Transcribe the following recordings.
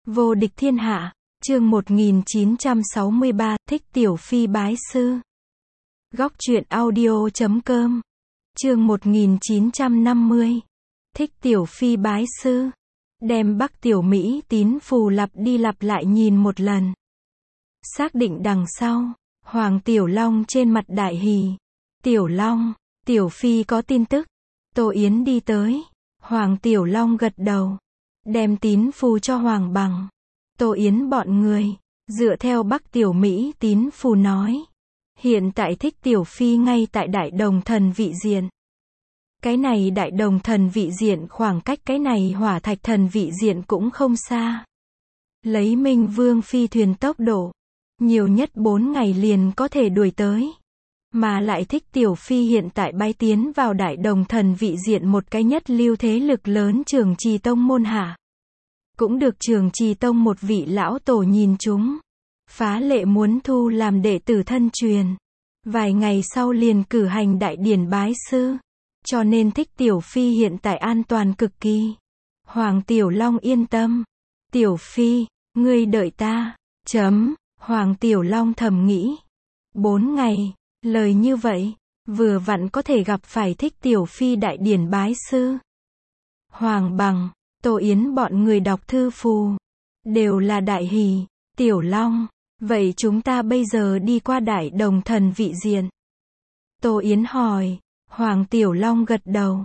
Vô địch thiên hạ, chương 1963, thích tiểu phi bái sư. Góc truyện audio.com, chương 1950, thích tiểu phi bái sư. Đem Bắc Tiểu Mỹ tín phù lặp đi lặp lại nhìn một lần. Xác định đằng sau, Hoàng Tiểu Long trên mặt đại hỉ. Tiểu Long, tiểu phi có tin tức. Tô Yến đi tới. Hoàng Tiểu Long gật đầu. Đem tín phù cho Hoàng Bằng. Tô Yến bọn người, dựa theo Bắc Tiểu Mỹ tín phù nói. Hiện tại thích tiểu phi ngay tại Đại Đồng Thần Vị Diện. Cái này Đại Đồng Thần Vị Diện khoảng cách cái này Hỏa Thạch Thần Vị Diện cũng không xa. Lấy Minh Vương phi thuyền tốc độ, nhiều nhất 4 ngày liền có thể đuổi tới. Mà lại thích tiểu phi hiện tại bay tiến vào Đại Đồng Thần Vị Diện một cái nhất lưu thế lực lớn Trường Trì Tông môn hạ. Cũng được Trường Trì Tông một vị lão tổ nhìn chúng. Phá lệ muốn thu làm đệ tử thân truyền. Vài ngày sau liền cử hành đại điển bái sư. Cho nên thích tiểu phi hiện tại an toàn cực kỳ. Hoàng Tiểu Long yên tâm. Tiểu phi, ngươi đợi ta. Hoàng Tiểu Long thầm nghĩ. 4 ngày, lời như vậy, vừa vặn có thể gặp phải thích tiểu phi đại điển bái sư. Hoàng Bằng, Tô Yến bọn người đọc thư phù. Đều là đại hỷ. Tiểu Long, vậy chúng ta bây giờ đi qua Đại Đồng Thần Vị Diện. Tô Yến hỏi. Hoàng Tiểu Long gật đầu.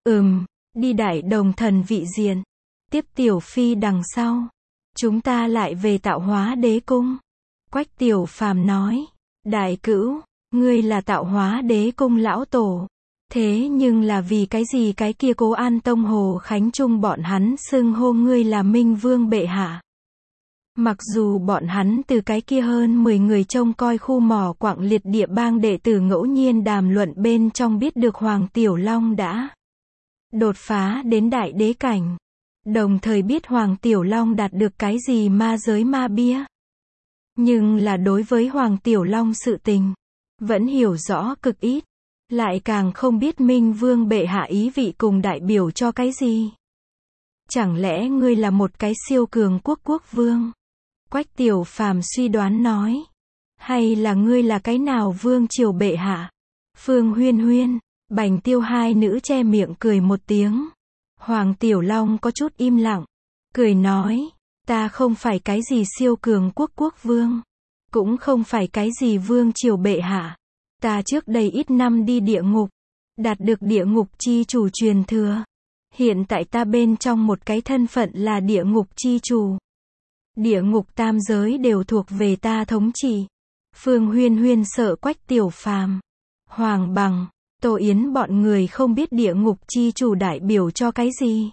Đi Đại Đồng Thần Vị Diện. Tiếp tiểu phi đằng sau. Chúng ta lại về Tạo Hóa Đế Cung. Quách Tiểu Phàm nói. Đại cữu, ngươi là Tạo Hóa Đế Cung lão tổ. Thế nhưng là vì cái gì cái kia Cố An Tông Hồ Khánh Trung bọn hắn xưng hô ngươi là Minh Vương bệ hạ. Mặc dù bọn hắn từ cái kia hơn 10 người trông coi khu mỏ Quặng Liệt địa bang đệ tử ngẫu nhiên đàm luận bên trong biết được Hoàng Tiểu Long đã đột phá đến đại đế cảnh. Đồng thời biết Hoàng Tiểu Long đạt được cái gì ma giới ma bia. Nhưng là đối với Hoàng Tiểu Long sự tình, vẫn hiểu rõ cực ít. Lại càng không biết Minh Vương bệ hạ ý vị cùng đại biểu cho cái gì. Chẳng lẽ ngươi là một cái siêu cường quốc vương? Quách Tiểu Phàm suy đoán nói. Hay là ngươi là cái nào vương triều bệ hạ? Phương Huyên Huyên, Bành Tiêu hai nữ che miệng cười một tiếng. Hoàng Tiểu Long có chút im lặng. Cười nói. Ta không phải cái gì siêu cường quốc vương. Cũng không phải cái gì vương triều bệ hạ. Ta trước đây ít năm đi địa ngục. Đạt được địa ngục chi chủ truyền thừa. Hiện tại ta bên trong một cái thân phận là địa ngục chi chủ. Địa ngục tam giới đều thuộc về ta thống trị. Phương Huyên Huyên sợ Quách Tiểu Phàm. Hoàng Bằng, Tô Yến bọn người không biết địa ngục chi chủ đại biểu cho cái gì.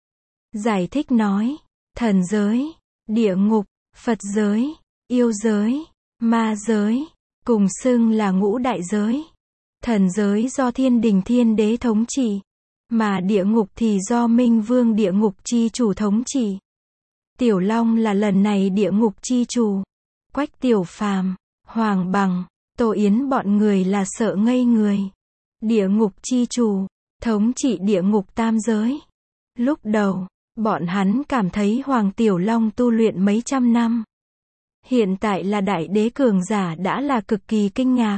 Giải thích nói. Thần giới, địa ngục, Phật giới, yêu giới, ma giới. Cùng xưng là ngũ đại giới. Thần giới do Thiên Đình Thiên Đế thống trị. Mà địa ngục thì do Minh Vương địa ngục chi chủ thống trị. Tiểu Long là lần này địa ngục chi chủ. Quách Tiểu Phàm, Hoàng Bằng, Tô Yến bọn người là sợ ngây người. Địa ngục chi chủ, thống trị địa ngục tam giới. Lúc đầu, bọn hắn cảm thấy Hoàng Tiểu Long tu luyện mấy trăm năm. Hiện tại là đại đế cường giả đã là cực kỳ kinh ngạc.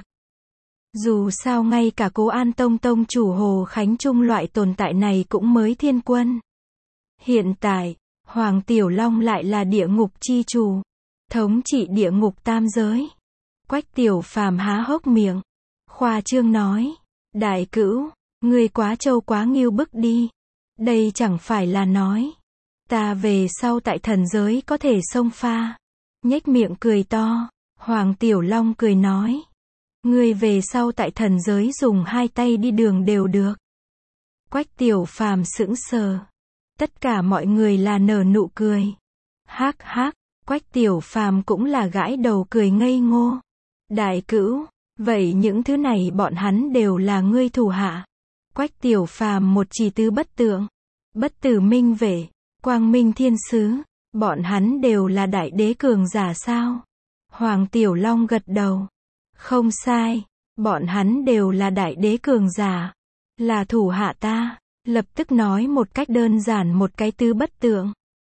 Dù sao ngay cả Cố An Tông tông chủ Hồ Khánh Trung loại tồn tại này cũng mới thiên quân. Hiện tại, Hoàng Tiểu Long lại là địa ngục chi chủ, thống trị địa ngục tam giới. Quách Tiểu Phàm há hốc miệng, khoa trương nói. Đại cữu, ngươi quá trâu quá nghiêu bức đi. Đây chẳng phải là nói. Ta về sau tại thần giới có thể xông pha. Nhếch miệng cười to. Hoàng Tiểu Long cười nói. Ngươi về sau tại thần giới dùng 2 tay đi đường đều được. Quách Tiểu Phàm sững sờ. Tất cả mọi người là nở nụ cười. Hắc hắc, Quách Tiểu Phàm cũng là gãi đầu cười ngây ngô. Đại cữu, vậy những thứ này bọn hắn đều là ngươi thủ hạ. Quách Tiểu Phàm một chỉ tứ bất tượng. Bất tử minh vệ, quang minh thiên sứ. Bọn hắn đều là đại đế cường giả sao? Hoàng Tiểu Long gật đầu. Không sai, bọn hắn đều là đại đế cường giả. Là thủ hạ ta. Lập tức nói một cách đơn giản một cái tứ bất tượng.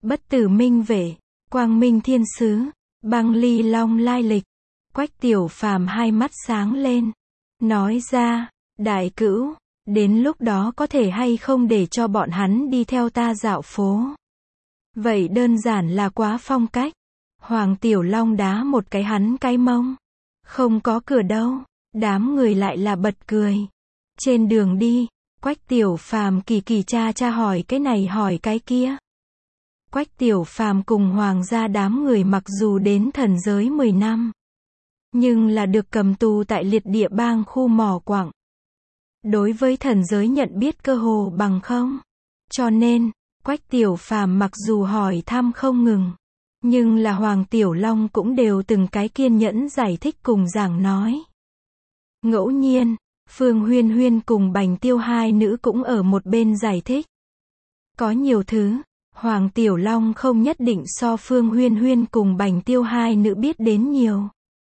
Bất tử minh vệ, quang minh thiên sứ, băng ly long lai lịch. Quách Tiểu Phàm hai mắt sáng lên. Nói ra, đại cữu, đến lúc đó có thể hay không để cho bọn hắn đi theo ta dạo phố. Vậy đơn giản là quá phong cách. Hoàng Tiểu Long đá một cái hắn cái mông. Không có cửa đâu. Đám người lại là bật cười. Trên đường đi, Quách Tiểu Phàm kỳ kỳ cha hỏi cái này hỏi cái kia. Quách Tiểu Phàm cùng hoàng gia đám người mặc dù đến thần giới 10 năm, nhưng là được cầm tù tại liệt địa bang khu mỏ quặng. Đối với thần giới nhận biết cơ hồ bằng không. Cho nên, Quách Tiểu Phàm mặc dù hỏi thăm không ngừng, nhưng là Hoàng Tiểu Long cũng đều từng cái kiên nhẫn giải thích cùng giảng nói. Ngẫu nhiên, Phương Huyên Huyên cùng Bành Tiêu hai nữ cũng ở một bên giải thích. Có nhiều thứ, Hoàng Tiểu Long không nhất định so Phương Huyên Huyên cùng Bành Tiêu hai nữ biết đến nhiều.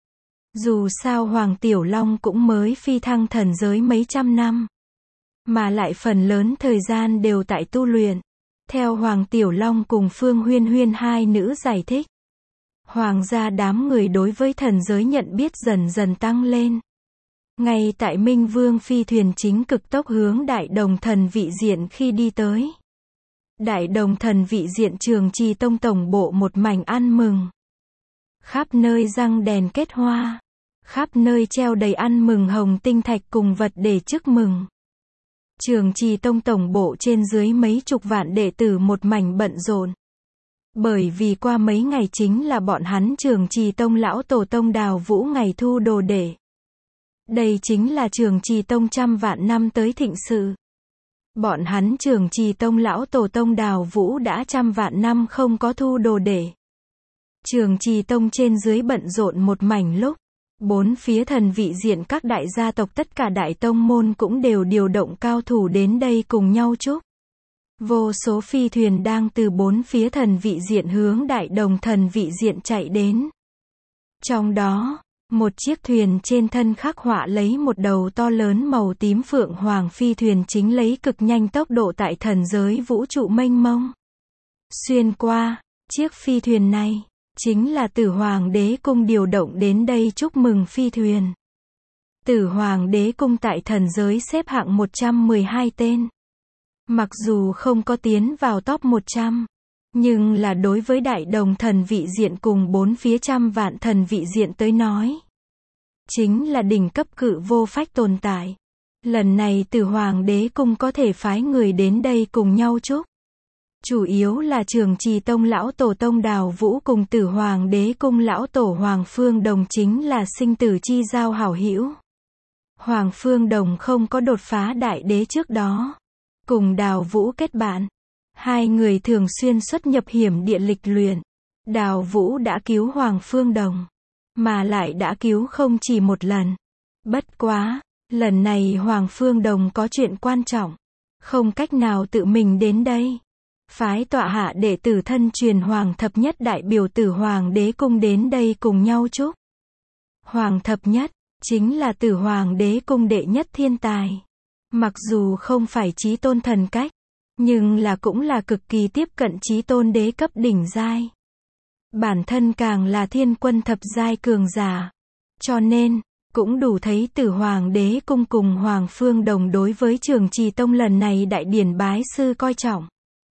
Dù sao Hoàng Tiểu Long cũng mới phi thăng thần giới mấy trăm năm, mà lại phần lớn thời gian đều tại tu luyện. Theo Hoàng Tiểu Long cùng Phương Huyên Huyên hai nữ giải thích, hoàng gia đám người đối với thần giới nhận biết dần dần tăng lên. Ngay tại Minh Vương phi thuyền chính cực tốc hướng Đại Đồng Thần Vị Diện khi đi tới. Đại Đồng Thần Vị Diện Trường Trì Tông tổng bộ một mảnh ăn mừng. Khắp nơi răng đèn kết hoa, khắp nơi treo đầy ăn mừng hồng tinh thạch cùng vật để chúc mừng. Trường Trì Tông tổng bộ trên dưới mấy chục vạn đệ tử một mảnh bận rộn. Bởi vì qua mấy ngày chính là bọn hắn Trường Trì Tông lão tổ tông Đào Vũ ngày thu đồ đệ. Đây chính là Trường Trì Tông 100 vạn năm tới thịnh sự. Bọn hắn Trường Trì Tông lão tổ tông Đào Vũ đã 100 vạn năm không có thu đồ đệ. Trường Trì Tông trên dưới bận rộn một mảnh lúc. Bốn phía thần vị diện các đại gia tộc tất cả đại tông môn cũng đều điều động cao thủ đến đây cùng nhau chúc. Vô số phi thuyền đang từ bốn phía thần vị diện hướng Đại Đồng Thần Vị Diện chạy đến. Trong đó, một chiếc thuyền trên thân khắc họa lấy một đầu to lớn màu tím phượng hoàng phi thuyền chính lấy cực nhanh tốc độ tại thần giới vũ trụ mênh mông xuyên qua. Chiếc phi thuyền này chính là Tử Hoàng Đế Cung điều động đến đây chúc mừng phi thuyền. Tử Hoàng Đế Cung tại thần giới xếp hạng 112 tên. Mặc dù không có tiến vào top 100, nhưng là đối với Đại Đồng Thần Vị Diện cùng bốn phía 100 vạn thần vị diện tới nói, chính là đỉnh cấp cự vô phách tồn tại. Lần này Tử Hoàng Đế Cung có thể phái người đến đây cùng nhau chúc. Chủ yếu là Trường Trì Tông lão tổ tông Đào Vũ cùng Tử Hoàng Đế Cung lão tổ Hoàng Phương Đồng chính là sinh tử chi giao hảo hữu. Hoàng Phương Đồng không có đột phá đại đế trước đó, cùng Đào Vũ kết bạn. Hai người thường xuyên xuất nhập hiểm địa lịch luyện. Đào Vũ đã cứu Hoàng Phương Đồng, mà lại đã cứu không chỉ một lần. Bất quá, lần này Hoàng Phương Đồng có chuyện quan trọng, không cách nào tự mình đến đây. Phái tọa hạ đệ tử thân truyền Hoàng Thập Nhất đại biểu Tử Hoàng Đế Cung đến đây cùng nhau chúc. Hoàng Thập Nhất chính là Tử Hoàng Đế Cung đệ nhất thiên tài. Mặc dù không phải chí tôn thần cách, nhưng là cũng là cực kỳ tiếp cận chí tôn đế cấp đỉnh giai. Bản thân càng là thiên quân thập giai cường giả. Cho nên, cũng đủ thấy Tử Hoàng Đế Cung cùng Hoàng Phương Đồng đối với Trường Trì Tông lần này đại điển bái sư coi trọng.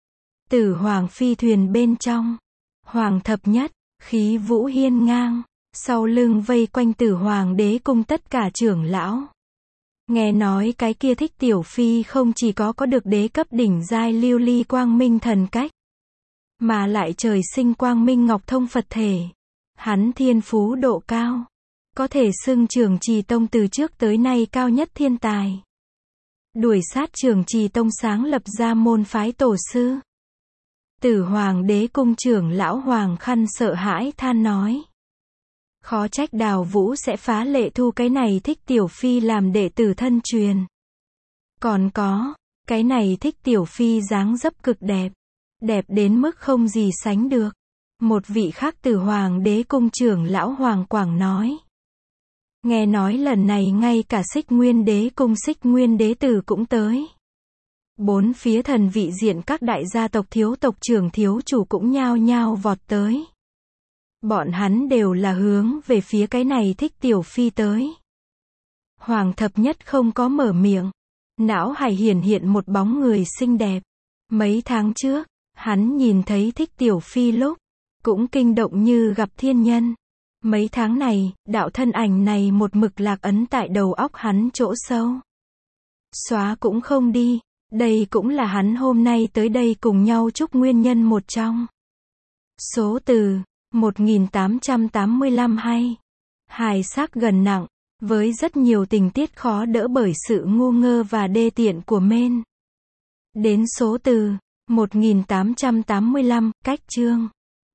Tử Hoàng phi thuyền bên trong, Hoàng Thập Nhất, khí vũ hiên ngang, sau lưng vây quanh Tử Hoàng Đế Cung tất cả trưởng lão. Nghe nói cái kia Thích Tiểu Phi không chỉ có được đế cấp đỉnh giai lưu ly quang minh thần cách, mà lại trời sinh quang minh ngọc thông Phật thể. Hắn thiên phú độ cao, có thể xưng Trường Trì Tông từ trước tới nay cao nhất thiên tài. Đuổi sát Trường Trì Tông sáng lập ra môn phái tổ sư. Tử Hoàng Đế Cung trưởng lão Hoàng Khăn sợ hãi than nói. Khó trách Đào Vũ sẽ phá lệ thu cái này Thích Tiểu Phi làm đệ tử thân truyền. Còn có, cái này Thích Tiểu Phi dáng dấp cực đẹp. Đẹp đến mức không gì sánh được. Một vị khác Tử Hoàng Đế Cung trưởng lão Hoàng Quảng nói. Nghe nói lần này ngay cả Xích Nguyên Đế Cung Xích Nguyên Đế Tử cũng tới. Bốn phía thần vị diện các đại gia tộc thiếu tộc trưởng thiếu chủ cũng nhao nhao vọt tới. Bọn hắn đều là hướng về phía cái này Thích Tiểu Phi tới. Hoàng thập nhất không có mở miệng. Não hải hiển hiện một bóng người xinh đẹp. Mấy tháng trước, hắn nhìn thấy Thích Tiểu Phi lúc, cũng kinh động như gặp thiên nhân. Mấy tháng này, đạo thân ảnh này một mực lạc ấn tại đầu óc hắn chỗ sâu. Xóa cũng không đi. Đây cũng là hắn hôm nay tới đây cùng nhau chúc nguyên nhân một trong. Số từ 1885 hay. Hài sắc gần nặng, với rất nhiều tình tiết khó đỡ bởi sự ngu ngơ và đê tiện của men. Đến số từ 1885, cách chương.